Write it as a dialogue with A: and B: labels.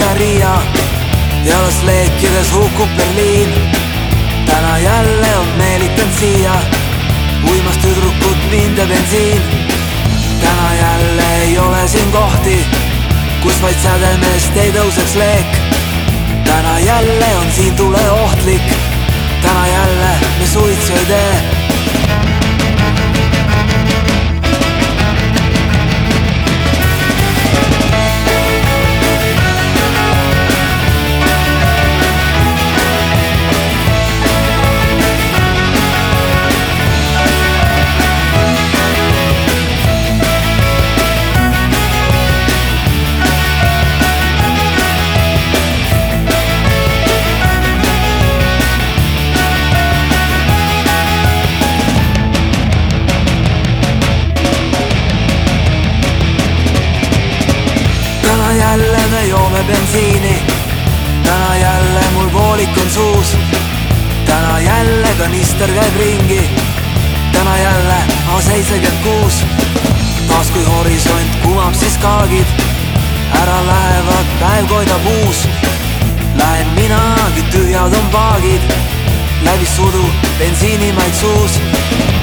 A: Riia ja las leekides hukkub Berliin. Täna jälle on meelitanud siia uimas tüdrukut mind ja bensiin. Täna jälle ei ole siin kohti, kus vaid sädemest ei tõuseks leek. Täna jälle on siin tule ohtlik, täna jälle me suitsu ei tee. Jälle me joome bensiini, täna jälle mul voolik on suus. Täna jälle kanister käib ringi, täna jälle A76. Taas kui horisont kumab siis kaagid, ära lähevad päev koidab uus. Lähen minagi, tühjad on paagid, läbi sudu bensiinimaid suus.